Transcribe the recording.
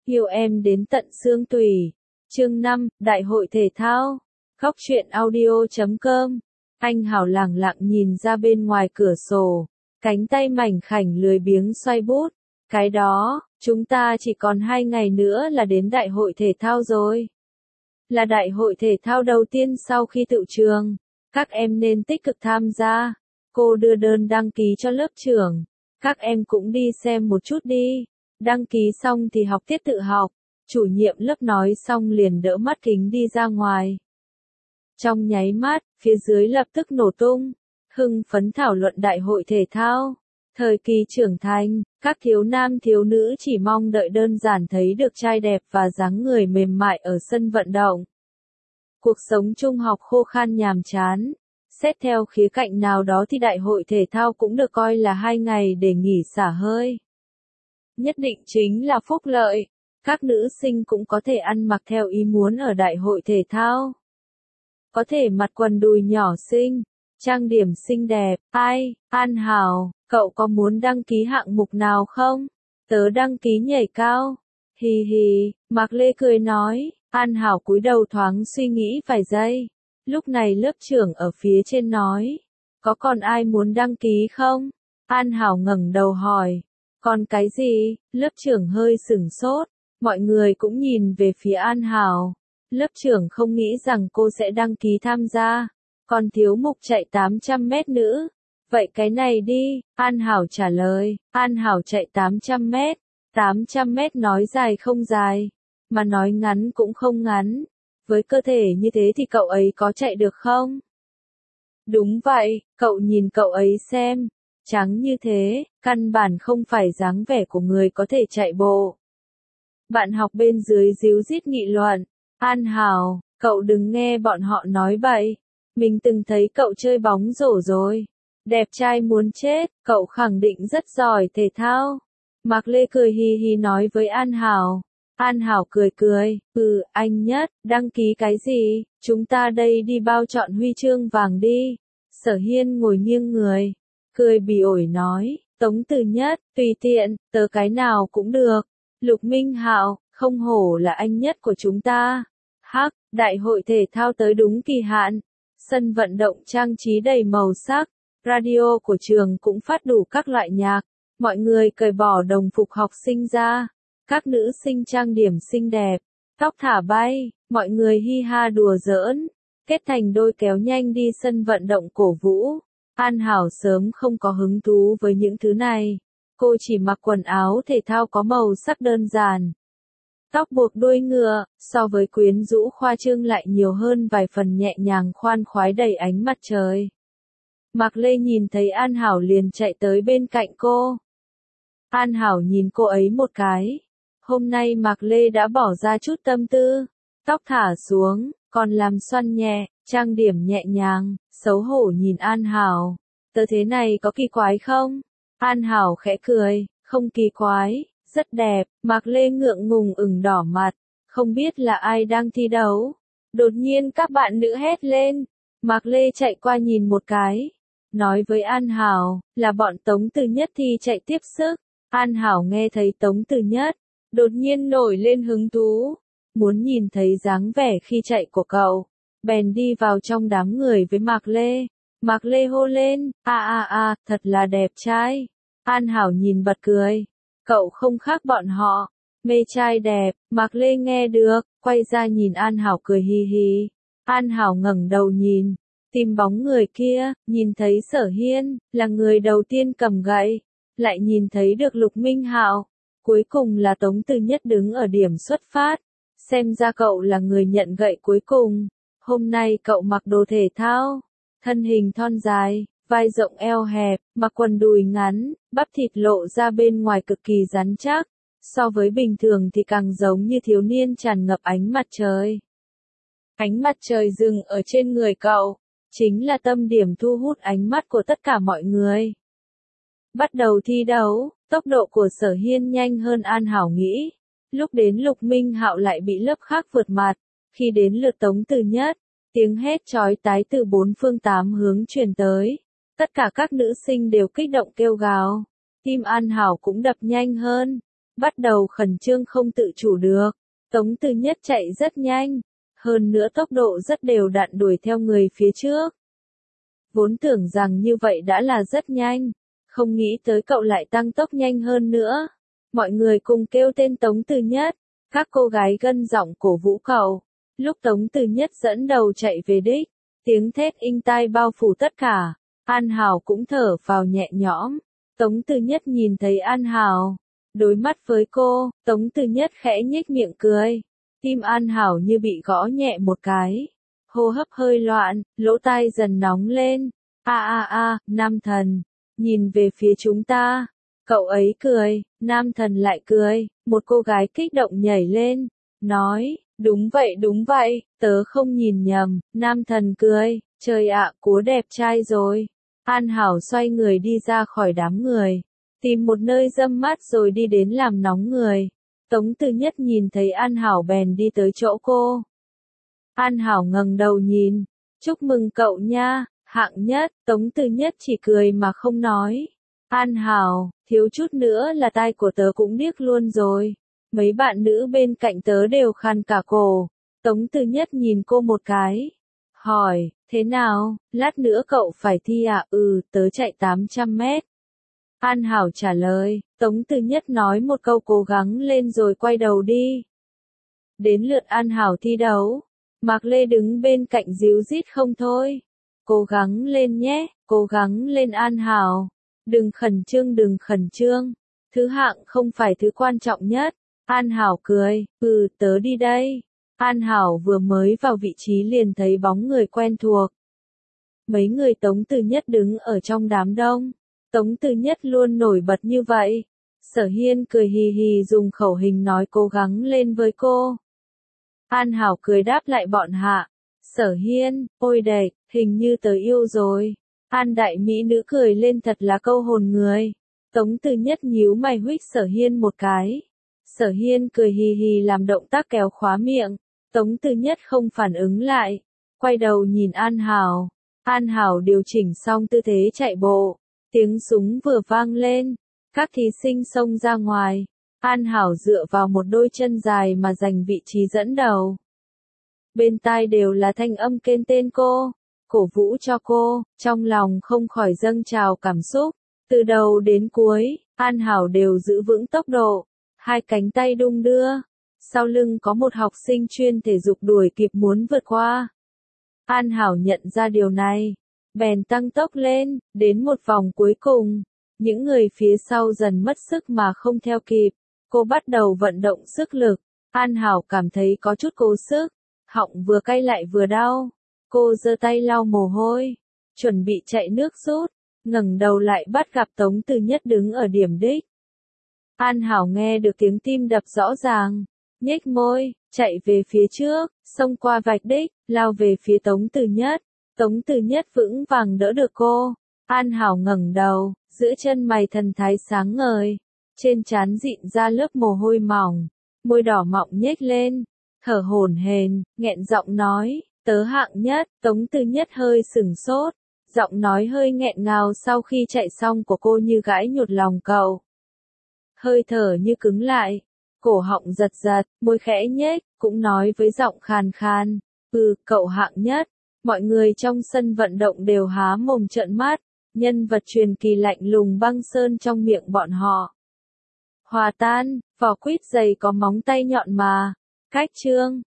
yêu em đến tận xương tủy. Chương 5, Đại hội thể thao. Góc truyện audio.com. Anh Hảo lẳng lặng nhìn ra bên ngoài cửa sổ, cánh tay mảnh khảnh lười biếng xoay bút. Cái đó, chúng ta chỉ còn 2 ngày nữa là đến đại hội thể thao rồi. Là đại hội thể thao đầu tiên sau khi tựu trường. Các em nên tích cực tham gia. Cô đưa đơn đăng ký cho lớp trưởng. Các em cũng đi xem một chút đi. Đăng ký xong thì học tiết tự học. Chủ nhiệm lớp nói xong liền đỡ mắt kính đi ra ngoài. Trong nháy mắt, phía dưới lập tức nổ tung. Hưng phấn thảo luận đại hội thể thao. Thời kỳ trưởng thành, các thiếu nam thiếu nữ chỉ mong đợi đơn giản thấy được trai đẹp và dáng người mềm mại ở sân vận động. Cuộc sống trung học khô khan nhàm chán. Xét theo khía cạnh nào đó thì đại hội thể thao cũng được coi là 2 ngày để nghỉ xả hơi. Nhất định chính là phúc lợi. Các nữ sinh cũng có thể ăn mặc theo ý muốn ở đại hội thể thao. Có thể mặc quần đùi nhỏ xinh, trang điểm xinh đẹp. Ai, An Hảo, cậu có muốn đăng ký hạng mục nào không? Tớ đăng ký nhảy cao. Hì hì, Mạc Lê cười nói. An Hảo cúi đầu thoáng suy nghĩ vài giây. Lúc này lớp trưởng ở phía trên nói. Có còn ai muốn đăng ký không? An Hảo ngẩng đầu hỏi. Còn cái gì? Lớp trưởng hơi sửng sốt. Mọi người cũng nhìn về phía An Hảo. Lớp trưởng không nghĩ rằng cô sẽ đăng ký tham gia. Còn thiếu mục chạy 800 mét nữa. Vậy cái này đi, An Hảo trả lời. An Hảo chạy 800 mét. 800 mét nói dài không dài, mà nói ngắn cũng không ngắn. Với cơ thể như thế thì cậu ấy có chạy được không? Đúng vậy, cậu nhìn cậu ấy xem. Trắng như thế, căn bản không phải dáng vẻ của người có thể chạy bộ. Bạn học bên dưới díu dít nghị luận. An Hảo, cậu đừng nghe bọn họ nói bậy. Mình từng thấy cậu chơi bóng rổ rồi. Đẹp trai muốn chết, cậu khẳng định rất giỏi thể thao. Mạc Lê cười hì hì nói với An Hảo. An Hảo cười cười, anh Nhất, đăng ký cái gì, chúng ta đây đi bao chọn huy chương vàng đi. Sở Hiên ngồi nghiêng người, cười bỉ ổi nói, Tống Từ Nhất, tùy tiện, tớ cái nào cũng được. Lục Minh Hạo, không hổ là anh Nhất của chúng ta. Hắc, đại hội thể thao tới đúng kỳ hạn. Sân vận động trang trí đầy màu sắc, radio của trường cũng phát đủ các loại nhạc. Mọi người cởi bỏ đồng phục học sinh ra. Các nữ sinh trang điểm xinh đẹp, tóc thả bay, mọi người hi ha đùa giỡn, kết thành đôi kéo nhanh đi sân vận động cổ vũ. An Hảo sớm không có hứng thú với những thứ này. Cô chỉ mặc quần áo thể thao có màu sắc đơn giản. Tóc buộc đuôi ngựa, so với quyến rũ khoa trương lại nhiều hơn vài phần nhẹ nhàng khoan khoái đầy ánh mặt trời. Mạc Lê nhìn thấy An Hảo liền chạy tới bên cạnh cô. An Hảo nhìn cô ấy một cái. Hôm nay Mạc Lê đã bỏ ra chút tâm tư. Tóc thả xuống, còn làm xoăn nhẹ, trang điểm nhẹ nhàng, xấu hổ nhìn An Hảo. Tớ thế này có kỳ quái không? An Hảo khẽ cười, không kỳ quái, rất đẹp. Mạc Lê ngượng ngùng ửng đỏ mặt, không biết là ai đang thi đấu. Đột nhiên các bạn nữ hét lên. Mạc Lê chạy qua nhìn một cái, nói với An Hảo, là bọn Tống Từ Nhất thi chạy tiếp sức. An Hảo nghe thấy Tống Từ Nhất, đột nhiên nổi lên hứng thú, muốn nhìn thấy dáng vẻ khi chạy của cậu, bèn đi vào trong đám người với Mạc Lê. Mạc Lê hô lên, thật là đẹp trai. An Hảo nhìn bật cười, cậu không khác bọn họ, mê trai đẹp. Mạc Lê nghe được, quay ra nhìn An Hảo cười hì hì. An Hảo ngẩng đầu nhìn, tìm bóng người kia, nhìn thấy Sở Hiên, là người đầu tiên cầm gậy, lại nhìn thấy được Lục Minh Hạo. Cuối cùng là Tống Từ Nhất đứng ở điểm xuất phát. Xem ra cậu là người nhận gậy cuối cùng. Hôm nay cậu mặc đồ thể thao, thân hình thon dài, vai rộng eo hẹp, mặc quần đùi ngắn, bắp thịt lộ ra bên ngoài cực kỳ rắn chắc. So với bình thường thì càng giống như thiếu niên tràn ngập ánh mặt trời. Ánh mặt trời dừng ở trên người cậu, chính là tâm điểm thu hút ánh mắt của tất cả mọi người. Bắt đầu thi đấu, tốc độ của Sở Hiên nhanh hơn An Hảo nghĩ. Lúc đến Lục Minh Hạo lại bị lớp khác vượt mặt. Khi đến lượt Tống Từ Nhất, tiếng hét chói tai từ 4 phương 8 hướng truyền tới. Tất cả các nữ sinh đều kích động kêu gào. Tim An Hảo cũng đập nhanh hơn. bắt đầu khẩn trương không tự chủ được. Tống Từ Nhất chạy rất nhanh, hơn nữa tốc độ rất đều đặn đuổi theo người phía trước. Vốn tưởng rằng như vậy đã là rất nhanh, không nghĩ tới cậu lại tăng tốc nhanh hơn nữa. Mọi người cùng kêu tên Tống Từ Nhất, các cô gái gân giọng cổ vũ cậu. Lúc Tống Từ Nhất dẫn đầu chạy về đích, tiếng thét inh tai bao phủ tất cả. An Hảo cũng thở phào nhẹ nhõm. Tống Từ Nhất nhìn thấy An Hảo, đối mắt với cô, Tống Từ Nhất khẽ nhếch miệng cười. Tim An Hảo như bị gõ nhẹ một cái. Hô hấp hơi loạn, lỗ tai dần nóng lên. Nam thần, nhìn về phía chúng ta. Cậu ấy cười, nam thần lại cười, một cô gái kích động nhảy lên, nói, đúng vậy, tớ không nhìn nhầm, nam thần cười, trời ạ, cúa đẹp trai rồi. An Hảo xoay người đi ra khỏi đám người, tìm một nơi râm mát rồi đi đến làm nóng người. Tống Từ Nhất nhìn thấy An Hảo bèn đi tới chỗ cô. An Hảo ngẩng đầu nhìn, chúc mừng cậu nha, hạng nhất, Tống Từ Nhất chỉ cười mà không nói. An Hảo, thiếu chút nữa là tai của tớ cũng điếc luôn rồi. Mấy bạn nữ bên cạnh tớ đều khàn cả cổ. Tống Từ Nhất nhìn cô một cái. Hỏi, thế nào, lát nữa cậu phải thi à? Tớ chạy 800 mét. An Hảo trả lời, Tống Từ Nhất nói một câu cố gắng lên rồi quay đầu đi. Đến lượt An Hảo thi đấu. Mạc Lê đứng bên cạnh díu dít không thôi. Cố gắng lên nhé, cố gắng lên An Hảo. Đừng khẩn trương. Thứ hạng không phải thứ quan trọng nhất. An Hảo cười, tớ đi đây. An Hảo vừa mới vào vị trí liền thấy bóng người quen thuộc. Mấy người Tống Từ Nhất đứng ở trong đám đông. Tống Từ Nhất luôn nổi bật như vậy. Sở Hiên cười hì hì dùng khẩu hình nói cố gắng lên với cô. An Hảo cười đáp lại bọn hạ. Sở Hiên, ôi đẹp, hình như tớ yêu rồi. An đại mỹ nữ cười lên thật là câu hồn người. Tống Từ Nhất nhíu mày huých Sở Hiên một cái. Sở Hiên cười hì hì làm động tác kéo khóa miệng. Tống Từ Nhất không phản ứng lại. Quay đầu nhìn An Hảo. An Hảo điều chỉnh xong tư thế chạy bộ. Tiếng súng vừa vang lên. Các thí sinh xông ra ngoài. An Hảo dựa vào một đôi chân dài mà giành vị trí dẫn đầu. Bên tai đều là thanh âm kêu tên cô. Cổ vũ cho cô, trong lòng không khỏi dâng trào cảm xúc. Từ đầu đến cuối, An Hảo đều giữ vững tốc độ. Hai cánh tay đung đưa. Sau lưng có một học sinh chuyên thể dục đuổi kịp muốn vượt qua. An Hảo nhận ra điều này. Bèn tăng tốc lên, đến một vòng cuối cùng. Những người phía sau dần mất sức mà không theo kịp. Cô bắt đầu vận động sức lực. An Hảo cảm thấy có chút cố sức. Họng vừa cay lại vừa đau. Cô giơ tay lau mồ hôi. Chuẩn bị chạy nước rút. Ngẩng đầu lại bắt gặp Tống Từ Nhất đứng ở điểm đích. An Hảo nghe được tiếng tim đập rõ ràng. Nhếch môi, chạy về phía trước, xông qua vạch đích, lao về phía Tống Từ Nhất. Tống Từ Nhất vững vàng đỡ được cô. An Hảo ngẩng đầu, giữa chân mày thần thái sáng ngời. Trên trán dịn ra lớp mồ hôi mỏng. Môi đỏ mọng nhếch lên. Thở hổn hển, nghẹn giọng nói, tớ hạng nhất. Tống Từ Nhất hơi sửng sốt. Giọng nói hơi nghẹn ngào sau khi chạy xong của cô như gãi nhột lòng cậu. Hơi thở như cứng lại. Cổ họng giật giật, môi khẽ nhếch, cũng nói với giọng khàn khàn. Cậu hạng nhất. Mọi người trong sân vận động đều há mồm trợn mắt. Nhân vật truyền kỳ lạnh lùng băng sơn trong miệng bọn họ. Hòa tan, vỏ quýt dày có móng tay nhọn mà. Cách chương.